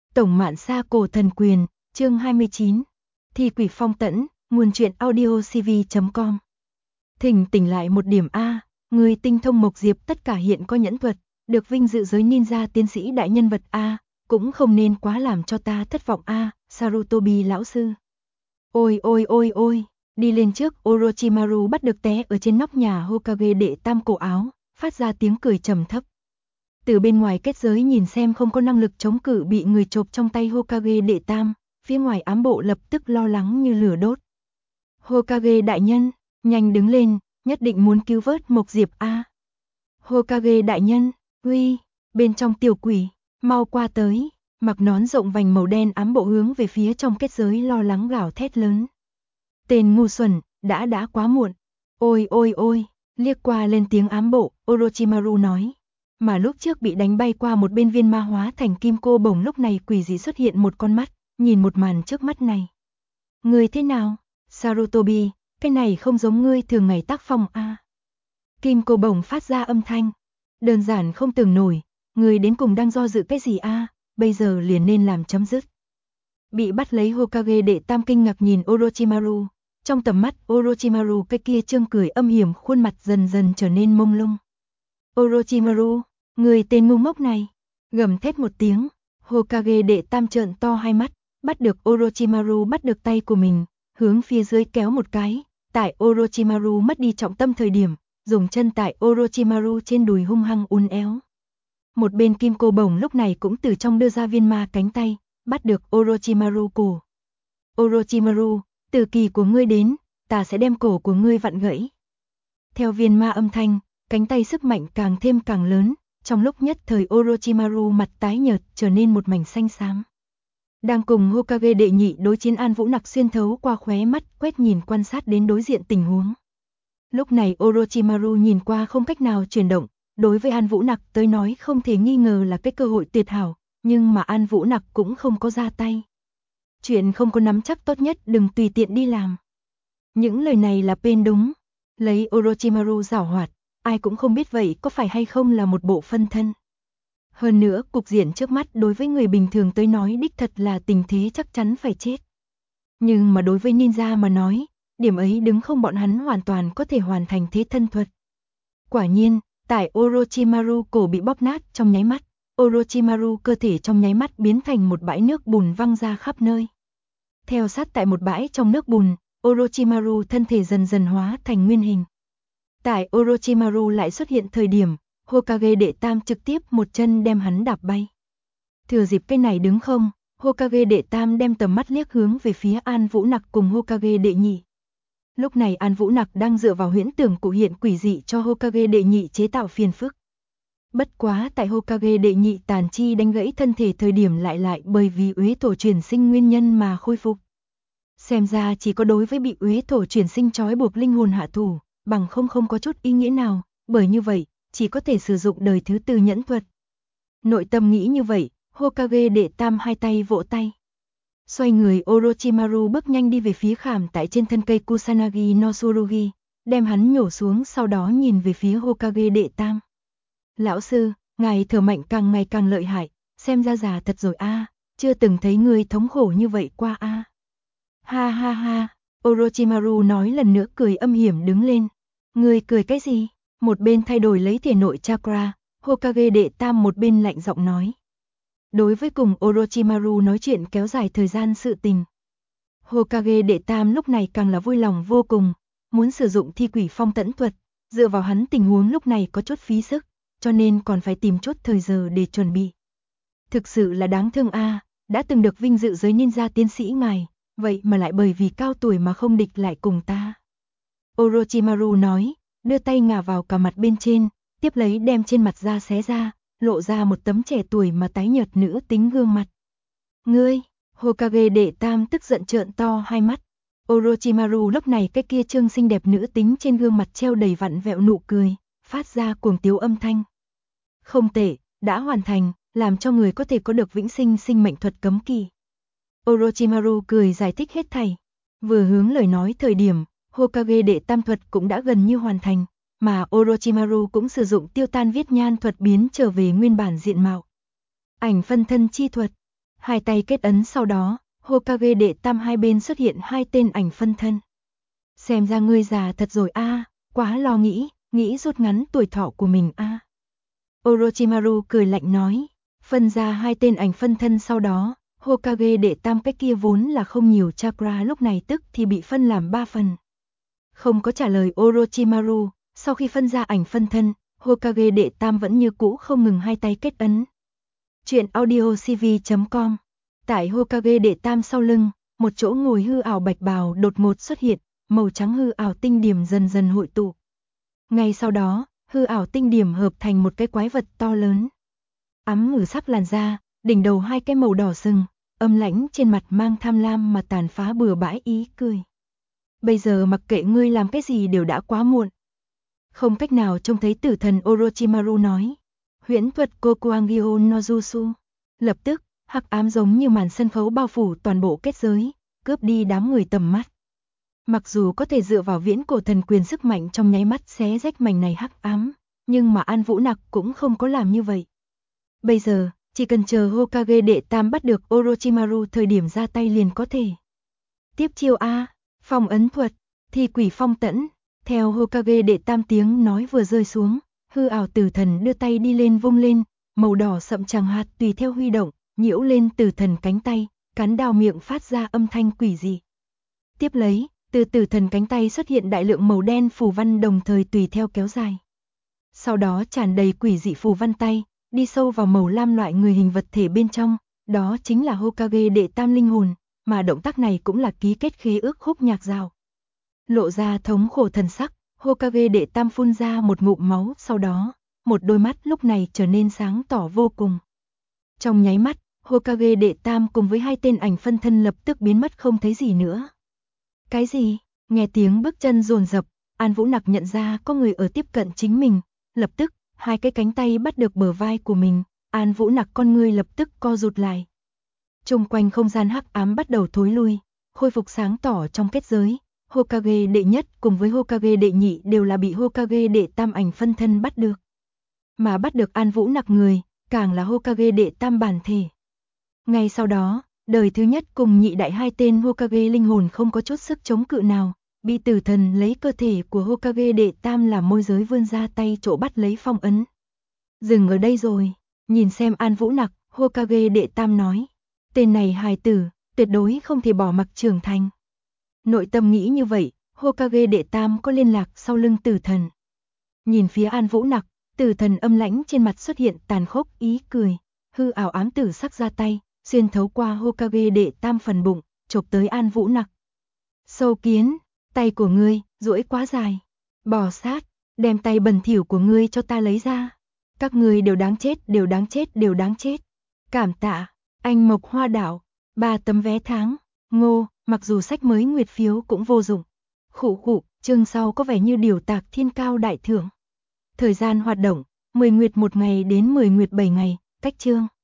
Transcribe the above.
Tổng Mạn Sa Cổ Thần Quyền, chương 29. Thi quỷ phong tẫn, nguồn truyện audio cv.com. Thỉnh tỉnh lại một điểm A, người tinh thông Mộc Diệp tất cả hiện có nhẫn thuật, được vinh dự giới ninja tiến sĩ đại nhân vật A, cũng không nên quá làm cho ta thất vọng A, Sarutobi lão sư. Ôi, đi lên trước, Orochimaru bắt được té ở trên nóc nhà Hokage đệ tam cổ áo, phát ra tiếng cười trầm thấp. Từ bên ngoài kết giới nhìn xem không có năng lực chống cự bị người chộp trong tay Hokage đệ tam, phía ngoài ám bộ lập tức lo lắng như lửa đốt. Hokage đại nhân, nhanh đứng lên, nhất định muốn cứu vớt Mộc Diệp A. Hokage đại nhân, uy, bên trong tiểu quỷ, mau qua tới, mặc nón rộng vành màu đen ám bộ hướng về phía trong kết giới lo lắng gào thét lớn. Tên ngu xuẩn, đã quá muộn. Ôi, liếc qua lên tiếng ám bộ, Orochimaru nói. Mà lúc trước bị đánh bay qua một bên viên ma hóa thành kim cô bổng lúc này quỷ dị xuất hiện một con mắt, nhìn một màn trước mắt này. Người thế nào? Sarutobi, cái này không giống ngươi thường ngày tác phong a. Kim cô bổng phát ra âm thanh. Đơn giản không tưởng nổi, người đến cùng đang do dự cái gì a, bây giờ liền nên làm chấm dứt. Bị bắt lấy Hokage đệ tam kinh ngạc nhìn Orochimaru, trong tầm mắt Orochimaru cái kia trương cười âm hiểm khuôn mặt dần dần trở nên mông lung. Orochimaru, người tên ngu ngốc này, gầm thét một tiếng, Hokage đệ tam trợn to hai mắt, bắt được Orochimaru bắt được tay của mình, hướng phía dưới kéo một cái, tại Orochimaru mất đi trọng tâm thời điểm, dùng chân tại Orochimaru trên đùi hung hăng uốn éo. Một bên kim cô bổng lúc này cũng từ trong đưa ra viên ma cánh tay, bắt được Orochimaru cổ. Orochimaru, từ kỳ của ngươi đến, ta sẽ đem cổ của ngươi vặn gãy. Theo viên ma âm thanh, cánh tay sức mạnh càng thêm càng lớn, trong lúc nhất thời Orochimaru mặt tái nhợt trở nên một mảnh xanh xám. Đang cùng Hokage đệ nhị đối chiến An Vũ Nặc xuyên thấu qua khóe mắt quét nhìn quan sát đến đối diện tình huống. Lúc này Orochimaru nhìn qua không cách nào chuyển động, đối với An Vũ Nặc tới nói không thể nghi ngờ là cái cơ hội tuyệt hảo, nhưng mà An Vũ Nặc cũng không có ra tay. Chuyện không có nắm chắc tốt nhất đừng tùy tiện đi làm. Những lời này là bên đúng, lấy Orochimaru giảo hoạt, ai cũng không biết vậy có phải hay không là một bộ phân thân. Hơn nữa, cục diện trước mắt đối với người bình thường tới nói đích thật là tình thế chắc chắn phải chết. Nhưng mà đối với ninja mà nói, điểm ấy đứng không bọn hắn hoàn toàn có thể hoàn thành thế thân thuật. Quả nhiên, tại Orochimaru cổ bị bóp nát trong nháy mắt, Orochimaru cơ thể trong nháy mắt biến thành một bãi nước bùn văng ra khắp nơi. Theo sát tại một bãi trong nước bùn, Orochimaru thân thể dần dần hóa thành nguyên hình. Tại Orochimaru lại xuất hiện thời điểm, Hokage đệ tam trực tiếp một chân đem hắn đạp bay. Thừa dịp cái này đứng không, Hokage đệ tam đem tầm mắt liếc hướng về phía An Vũ Nặc cùng Hokage đệ nhị. Lúc này An Vũ Nặc đang dựa vào huyễn tưởng cụ hiện quỷ dị cho Hokage đệ nhị chế tạo phiền phức. Bất quá tại Hokage đệ nhị tàn chi đánh gãy thân thể thời điểm lại bởi vì uế thổ chuyển sinh nguyên nhân mà khôi phục. Xem ra chỉ có đối với bị uế thổ chuyển sinh trói buộc linh hồn hạ thủ, bằng không có chút ý nghĩa nào, bởi như vậy, chỉ có thể sử dụng đời thứ tư nhẫn thuật. Nội tâm nghĩ như vậy, Hokage đệ tam hai tay vỗ tay. Xoay người Orochimaru bước nhanh đi về phía khảm tại trên thân cây Kusanagi no Tsurugi, đem hắn nhổ xuống sau đó nhìn về phía Hokage đệ tam. Lão sư, ngài thở mạnh càng ngày càng lợi hại, xem ra già thật rồi a, chưa từng thấy người thống khổ như vậy qua a. Ha, Orochimaru nói lần nữa cười âm hiểm đứng lên. Người cười cái gì? Một bên thay đổi lấy thể nội chakra, Hokage đệ tam một bên lạnh giọng nói. Đối với cùng Orochimaru nói chuyện kéo dài thời gian sự tình. Hokage đệ tam lúc này càng là vui lòng vô cùng, muốn sử dụng thi quỷ phong tẫn thuật, dựa vào hắn tình huống lúc này có chút phí sức, cho nên còn phải tìm chút thời giờ để chuẩn bị. Thực sự là đáng thương a, đã từng được vinh dự giới ninja tiến sĩ ngài, vậy mà lại bởi vì cao tuổi mà không địch lại cùng ta. Orochimaru nói, đưa tay ngả vào cả mặt bên trên, tiếp lấy đem trên mặt da xé ra, lộ ra một tấm trẻ tuổi mà tái nhợt nữ tính gương mặt. Ngươi, Hokage đệ tam tức giận trợn to hai mắt. Orochimaru lúc này cái kia trương xinh đẹp nữ tính trên gương mặt treo đầy vặn vẹo nụ cười, phát ra cuồng tiếu âm thanh. Không tệ, đã hoàn thành, làm cho người có thể có được vĩnh sinh sinh mệnh thuật cấm kỵ. Orochimaru cười giải thích hết thảy. Vừa hướng lời nói thời điểm, Hokage đệ tam thuật cũng đã gần như hoàn thành, mà Orochimaru cũng sử dụng tiêu tan viết nhan thuật biến trở về nguyên bản diện mạo. Ảnh phân thân chi thuật. Hai tay kết ấn sau đó, Hokage đệ tam hai bên xuất hiện hai tên ảnh phân thân. Xem ra ngươi già thật rồi a, quá lo nghĩ rút ngắn tuổi thọ của mình a. Orochimaru cười lạnh nói, phân ra hai tên ảnh phân thân sau đó, Hokage đệ tam cái kia vốn là không nhiều chakra lúc này tức thì bị phân làm 3 phần. Không có trả lời Orochimaru, sau khi phân ra ảnh phân thân, Hokage đệ tam vẫn như cũ không ngừng hai tay kết ấn. Chuyện audio cv.com. Tại Hokage đệ tam sau lưng, một chỗ ngồi hư ảo bạch bào đột ngột xuất hiện, màu trắng hư ảo tinh điểm dần dần hội tụ. Ngay sau đó, hư ảo tinh điểm hợp thành một cái quái vật to lớn. Ắm ngử sắc làn da, đỉnh đầu hai cái màu đỏ sừng, âm lãnh trên mặt mang tham lam mà tàn phá bừa bãi ý cười. Bây giờ mặc kệ ngươi làm cái gì đều đã quá muộn. Không cách nào trông thấy tử thần Orochimaru nói. Huyễn thuật Kokuangyo no Jutsu. Lập tức, hắc ám giống như màn sân khấu bao phủ toàn bộ kết giới, cướp đi đám người tầm mắt. Mặc dù có thể dựa vào viễn cổ thần quyền sức mạnh trong nháy mắt xé rách mảnh này hắc ám, nhưng mà An Vũ Nặc cũng không có làm như vậy. Bây giờ, chỉ cần chờ Hokage đệ tam bắt được Orochimaru thời điểm ra tay liền có thể. Tiếp chiêu A, phong ấn thuật, thi quỷ phong tẫn. Theo Hokage đệ tam tiếng nói vừa rơi xuống, hư ảo tử thần đưa tay đi lên vung lên, màu đỏ sậm chằng hạt tùy theo huy động, nhiễu lên tử thần cánh tay, cắn đào miệng phát ra âm thanh quỷ dị. Tiếp lấy, từ tử thần cánh tay xuất hiện đại lượng màu đen phù văn đồng thời tùy theo kéo dài. Sau đó tràn đầy quỷ dị phù văn tay, đi sâu vào màu lam loại người hình vật thể bên trong, đó chính là Hokage đệ tam linh hồn, mà động tác này cũng là ký kết khế ước khúc nhạc dao. Lộ ra thống khổ thần sắc, Hokage đệ tam phun ra một ngụm máu, sau đó, một đôi mắt lúc này trở nên sáng tỏ vô cùng. Trong nháy mắt, Hokage đệ tam cùng với hai tên ảnh phân thân lập tức biến mất không thấy gì nữa. Cái gì? Nghe tiếng bước chân dồn dập, An Vũ Nặc nhận ra có người ở tiếp cận chính mình, lập tức, hai cái cánh tay bắt được bờ vai của mình, An Vũ Nặc con ngươi lập tức co rụt lại. Chung quanh không gian hắc ám bắt đầu thối lui, khôi phục sáng tỏ trong kết giới. Hokage đệ nhất cùng với Hokage đệ nhị đều là bị Hokage đệ tam ảnh phân thân bắt được. Mà bắt được An Vũ Nặc người, càng là Hokage đệ tam bản thể. Ngay sau đó, đời thứ nhất cùng nhị đại hai tên Hokage linh hồn không có chút sức chống cự nào, bị tử thần lấy cơ thể của Hokage đệ tam làm môi giới vươn ra tay chỗ bắt lấy phong ấn. Dừng ở đây rồi, nhìn xem An Vũ Nặc, Hokage đệ tam nói. Tên này hài tử, tuyệt đối không thể bỏ mặc trưởng thành. Nội tâm nghĩ như vậy, Hokage đệ tam có liên lạc sau lưng tử thần. Nhìn phía An Vũ Nặc, tử thần âm lãnh trên mặt xuất hiện tàn khốc ý cười, hư ảo ám tử sắc ra tay, xuyên thấu qua Hokage đệ tam phần bụng, chộp tới An Vũ Nặc. Sâu kiến, tay của ngươi, duỗi quá dài. Bò sát, đem tay bẩn thỉu của ngươi cho ta lấy ra. Các ngươi đều đáng chết, đều đáng chết, đều đáng chết. Cảm tạ, anh Mộc Hoa Đảo, 3 tấm vé tháng. Ngô, mặc dù sách mới nguyệt phiếu cũng vô dụng. Khụ, chương sau có vẻ như điều tạc thiên cao đại thưởng. Thời gian hoạt động, 10 nguyệt 1 ngày đến 10 nguyệt 7 ngày, cách chương.